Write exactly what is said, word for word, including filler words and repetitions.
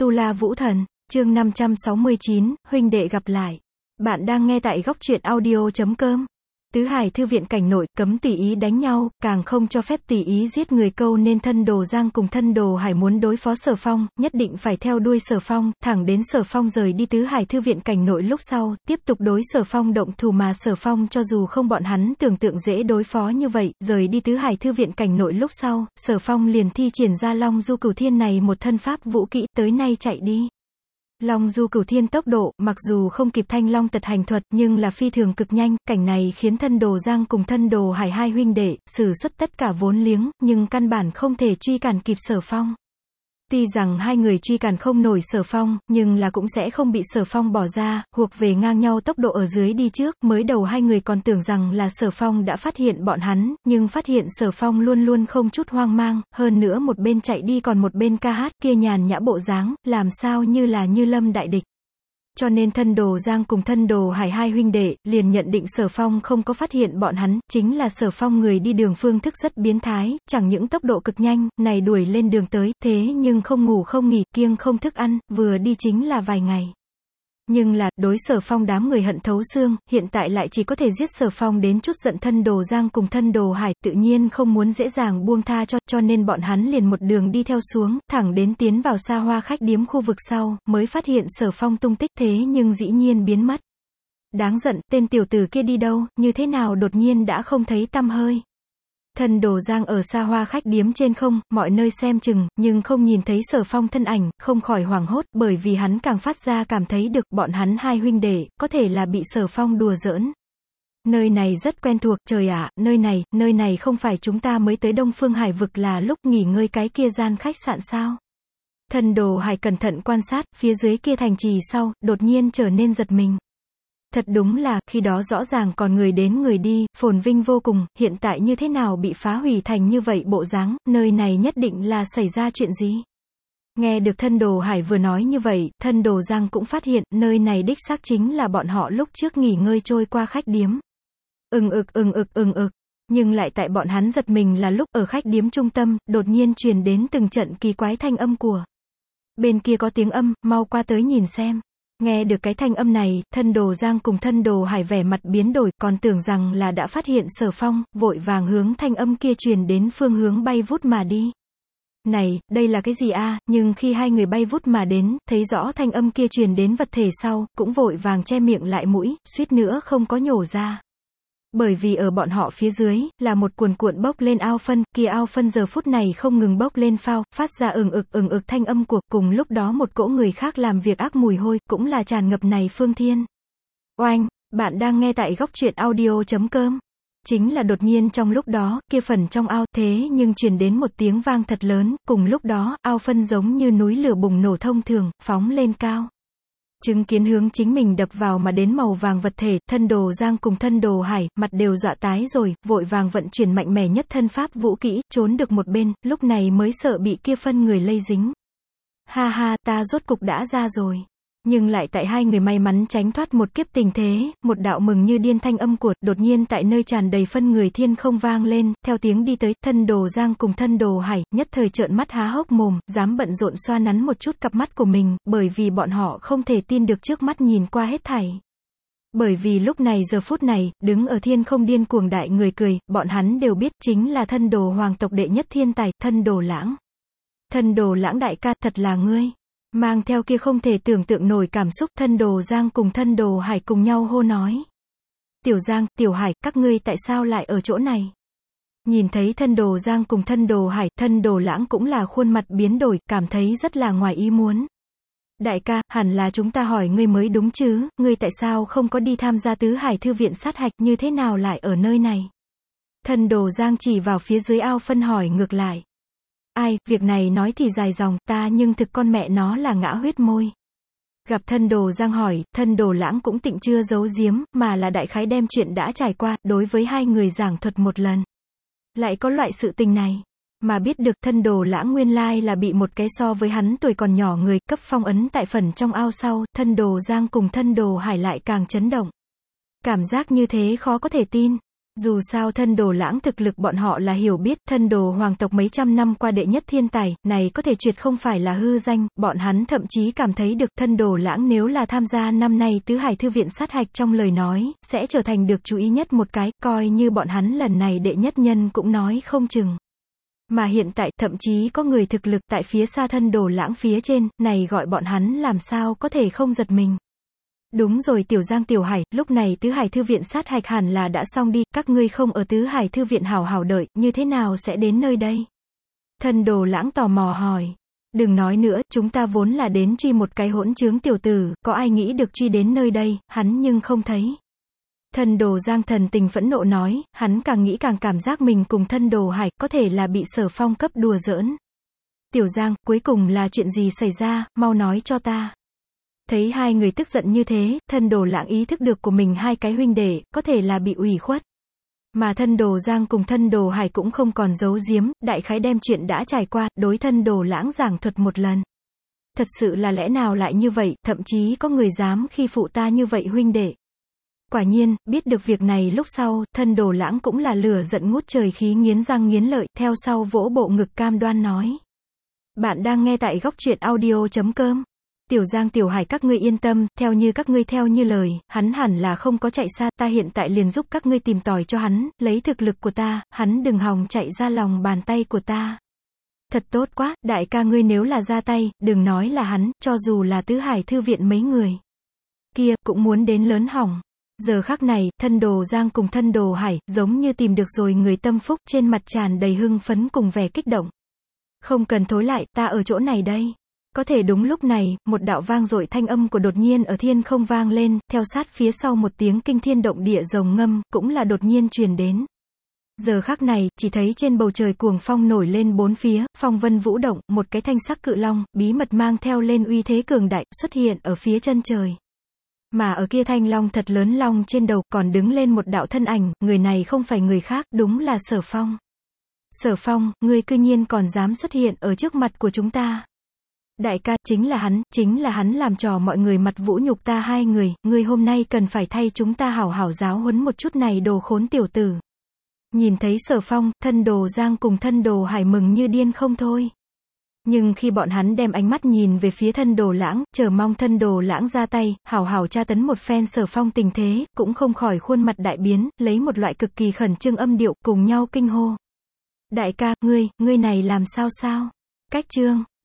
Tu La Vũ Thần, chương năm trăm sáu mươi chín, huynh đệ gặp lại. Bạn đang nghe tại góc truyện audio chấm com. Tứ Hải thư viện cảnh nội, cấm tùy ý đánh nhau, càng không cho phép tùy ý giết người câu nên thân Đồ Giang cùng thân Đồ Hải muốn đối phó Sở Phong, nhất định phải theo đuôi Sở Phong, thẳng đến Sở Phong rời đi Tứ Hải thư viện cảnh nội lúc sau, tiếp tục đối Sở Phong động thủ mà Sở Phong cho dù không bọn hắn tưởng tượng dễ đối phó như vậy, rời đi Tứ Hải thư viện cảnh nội lúc sau, Sở Phong liền thi triển ra Long Du Cửu Thiên này một thân pháp vũ kỹ, tới nay chạy đi. Long Du Cửu Thiên tốc độ, mặc dù không kịp Thanh Long Tật Hành thuật, nhưng là phi thường cực nhanh, cảnh này khiến thân Đồ Giang cùng thân Đồ Hải hai huynh đệ, sử xuất tất cả vốn liếng, nhưng căn bản không thể truy cản kịp Sở Phong. Tuy rằng hai người truy cản không nổi Sở Phong, nhưng là cũng sẽ không bị Sở Phong bỏ ra, thuộc về ngang nhau tốc độ ở dưới đi trước, mới đầu hai người còn tưởng rằng là Sở Phong đã phát hiện bọn hắn, nhưng phát hiện Sở Phong luôn luôn không chút hoang mang, hơn nữa một bên chạy đi còn một bên ca hát, kia nhàn nhã bộ dáng, làm sao như là như lâm đại địch. Cho nên thân Đồ Giang cùng thân Đồ Hải hai huynh đệ, liền nhận định Sở Phong không có phát hiện bọn hắn, chính là Sở Phong người đi đường phương thức rất biến thái, chẳng những tốc độ cực nhanh, này đuổi lên đường tới, thế nhưng không ngủ không nghỉ, kiêng không thức ăn, vừa đi chính là vài ngày. Nhưng là, đối Sở Phong đám người hận thấu xương, hiện tại lại chỉ có thể giết Sở Phong đến chút giận thân Đồ Giang cùng thân Đồ Hải, tự nhiên không muốn dễ dàng buông tha cho, cho nên bọn hắn liền một đường đi theo xuống, thẳng đến tiến vào xa hoa khách điếm khu vực sau, mới phát hiện Sở Phong tung tích thế nhưng dĩ nhiên biến mất. Đáng giận, tên tiểu tử kia đi đâu, như thế nào đột nhiên đã không thấy tăm hơi. Thân Đồ Giang ở xa hoa khách điếm trên không, mọi nơi xem chừng, nhưng không nhìn thấy Sở Phong thân ảnh, không khỏi hoảng hốt, bởi vì hắn càng phát ra cảm thấy được, bọn hắn hai huynh đệ, có thể là bị Sở Phong đùa giỡn. Nơi này rất quen thuộc, trời ạ, nơi này, nơi này không phải chúng ta mới tới Đông Phương Hải vực là lúc nghỉ ngơi cái kia gian khách sạn sao? Thân Đồ Hải cẩn thận quan sát, phía dưới kia thành trì sau, đột nhiên trở nên giật mình. Thật đúng là, khi đó rõ ràng còn người đến người đi, phồn vinh vô cùng, hiện tại như thế nào bị phá hủy thành như vậy bộ dáng, nơi này nhất định là xảy ra chuyện gì. Nghe được thân Đồ Hải vừa nói như vậy, thân Đồ Giang cũng phát hiện, nơi này đích xác chính là bọn họ lúc trước nghỉ ngơi trôi qua khách điếm. Ừng ực ừng ực ừng ực, nhưng lại tại bọn hắn giật mình là lúc ở khách điếm trung tâm, đột nhiên truyền đến từng trận kỳ quái thanh âm của. Bên kia có tiếng âm, mau qua tới nhìn xem. Nghe được cái thanh âm này, thân Đồ Giang cùng thân Đồ Hải vẻ mặt biến đổi, còn tưởng rằng là đã phát hiện Sở Phong, vội vàng hướng thanh âm kia truyền đến phương hướng bay vút mà đi. Này, đây là cái gì a? Nhưng khi hai người bay vút mà đến, thấy rõ thanh âm kia truyền đến vật thể sau, cũng vội vàng che miệng lại mũi, suýt nữa không có nhổ ra. Bởi vì ở bọn họ phía dưới, là một cuồn cuộn bốc lên ao phân, kia ao phân giờ phút này không ngừng bốc lên phao, phát ra ừng ực ừng ực thanh âm cuộc, cùng lúc đó một cỗ người khác làm việc ác mùi hôi, cũng là tràn ngập này phương thiên. Oanh, bạn đang nghe tại góc truyện audio chấm com. Chính là đột nhiên trong lúc đó, kia phần trong ao, thế nhưng truyền đến một tiếng vang thật lớn, cùng lúc đó, ao phân giống như núi lửa bùng nổ thông thường, phóng lên cao. Chứng kiến hướng chính mình đập vào mà đến màu vàng vật thể, thân Đồ Giang cùng thân Đồ Hải, mặt đều dọa tái rồi, vội vàng vận chuyển mạnh mẽ nhất thân pháp vũ kỹ, trốn được một bên, lúc này mới sợ bị kia phân người lây dính. Ha ha, ta rốt cục đã ra rồi. Nhưng lại tại hai người may mắn tránh thoát một kiếp tình thế, một đạo mừng như điên thanh âm của, đột nhiên tại nơi tràn đầy phân người thiên không vang lên, theo tiếng đi tới, thân Đồ Giang cùng thân Đồ Hải, nhất thời trợn mắt há hốc mồm, dám bận rộn xoa nắn một chút cặp mắt của mình, bởi vì bọn họ không thể tin được trước mắt nhìn qua hết thảy. Bởi vì lúc này giờ phút này, đứng ở thiên không điên cuồng đại người cười, bọn hắn đều biết chính là thân Đồ hoàng tộc đệ nhất thiên tài, thân Đồ Lãng. Thân Đồ Lãng đại ca, thật là ngươi. Mang theo kia không thể tưởng tượng nổi cảm xúc, thân Đồ Giang cùng thân Đồ Hải cùng nhau hô nói. Tiểu Giang, Tiểu Hải, các ngươi tại sao lại ở chỗ này? Nhìn thấy thân Đồ Giang cùng thân Đồ Hải, thân Đồ Lãng cũng là khuôn mặt biến đổi, cảm thấy rất là ngoài ý muốn. Đại ca, hẳn là chúng ta hỏi ngươi mới đúng chứ, ngươi tại sao không có đi tham gia Tứ Hải thư viện sát hạch, như thế nào lại ở nơi này? Thân Đồ Giang chỉ vào phía dưới ao phân hỏi ngược lại. Ai, việc này nói thì dài dòng, ta nhưng thực con mẹ nó là ngã huyết môi. Gặp thân Đồ Giang hỏi, thân Đồ Lãng cũng tịnh chưa giấu giếm, mà là đại khái đem chuyện đã trải qua, đối với hai người giảng thuật một lần. Lại có loại sự tình này, mà biết được thân Đồ Lãng nguyên lai là bị một cái so với hắn tuổi còn nhỏ người, cấp phong ấn tại phần trong ao sau, thân Đồ Giang cùng thân Đồ Hải lại càng chấn động. Cảm giác như thế khó có thể tin. Dù sao thân Đồ Lãng thực lực bọn họ là hiểu biết, thân Đồ hoàng tộc mấy trăm năm qua đệ nhất thiên tài, này có thể tuyệt không phải là hư danh, bọn hắn thậm chí cảm thấy được thân Đồ Lãng nếu là tham gia năm nay Tứ Hải Thư viện sát hạch trong lời nói, sẽ trở thành được chú ý nhất một cái, coi như bọn hắn lần này đệ nhất nhân cũng nói không chừng. Mà hiện tại, thậm chí có người thực lực tại phía xa thân Đồ Lãng phía trên, này gọi bọn hắn làm sao có thể không giật mình. Đúng rồi Tiểu Giang Tiểu Hải, lúc này Tứ Hải Thư viện sát hạch hẳn là đã xong đi, các ngươi không ở Tứ Hải Thư viện hào hào đợi, như thế nào sẽ đến nơi đây? Thân Đồ Lãng tò mò hỏi. Đừng nói nữa, chúng ta vốn là đến truy một cái hỗn trướng tiểu tử, có ai nghĩ được truy đến nơi đây, hắn nhưng không thấy. Thân Đồ Giang thần tình phẫn nộ nói, hắn càng nghĩ càng cảm giác mình cùng thân Đồ Hải, có thể là bị Sở Phong cấp đùa giỡn. Tiểu Giang, cuối cùng là chuyện gì xảy ra, mau nói cho ta. Thấy hai người tức giận như thế, thân Đồ Lãng ý thức được của mình hai cái huynh đệ, có thể là bị ủy khuất. Mà thân Đồ Giang cùng thân Đồ Hải cũng không còn giấu giếm, đại khái đem chuyện đã trải qua, đối thân Đồ Lãng giảng thuật một lần. Thật sự là lẽ nào lại như vậy, thậm chí có người dám khi phụ ta như vậy huynh đệ. Quả nhiên, biết được việc này lúc sau, thân Đồ Lãng cũng là lửa giận ngút trời khí nghiến răng nghiến lợi, theo sau vỗ bộ ngực cam đoan nói. Bạn đang nghe tại góc truyện audio chấm com. Tiểu Giang Tiểu Hải các ngươi yên tâm, theo như các ngươi theo như lời, hắn hẳn là không có chạy xa, ta hiện tại liền giúp các ngươi tìm tòi cho hắn, lấy thực lực của ta, hắn đừng hòng chạy ra lòng bàn tay của ta. Thật tốt quá, đại ca ngươi nếu là ra tay, đừng nói là hắn, cho dù là Tứ Hải Thư viện mấy người kia, cũng muốn đến lớn hỏng. Giờ khắc này, thân Đồ Giang cùng thân Đồ Hải, giống như tìm được rồi người tâm phúc, trên mặt tràn đầy hưng phấn cùng vẻ kích động. Không cần thối lại, ta ở chỗ này đây. Có thể đúng lúc này, một đạo vang dội thanh âm của đột nhiên ở thiên không vang lên, theo sát phía sau một tiếng kinh thiên động địa rồng ngâm, cũng là đột nhiên truyền đến. Giờ khắc này, chỉ thấy trên bầu trời cuồng phong nổi lên bốn phía, phong vân vũ động, một cái thanh sắc cự long, bí mật mang theo lên uy thế cường đại, xuất hiện ở phía chân trời. Mà ở kia thanh long thật lớn long trên đầu, còn đứng lên một đạo thân ảnh, người này không phải người khác, đúng là Sở Phong. Sở Phong, ngươi cư nhiên còn dám xuất hiện ở trước mặt của chúng ta. Đại ca, chính là hắn, chính là hắn làm trò mọi người mặt vũ nhục ta hai người, ngươi hôm nay cần phải thay chúng ta hảo hảo giáo huấn một chút này đồ khốn tiểu tử. Nhìn thấy Sở Phong, thân Đồ Giang cùng thân Đồ Hải mừng như điên không thôi. Nhưng khi bọn hắn đem ánh mắt nhìn về phía thân Đồ Lãng, chờ mong thân Đồ Lãng ra tay, hảo hảo tra tấn một phen Sở Phong tình thế, cũng không khỏi khuôn mặt đại biến, lấy một loại cực kỳ khẩn trương âm điệu, cùng nhau kinh hô. Đại ca, ngươi, ngươi này làm sao sao? Cách trương.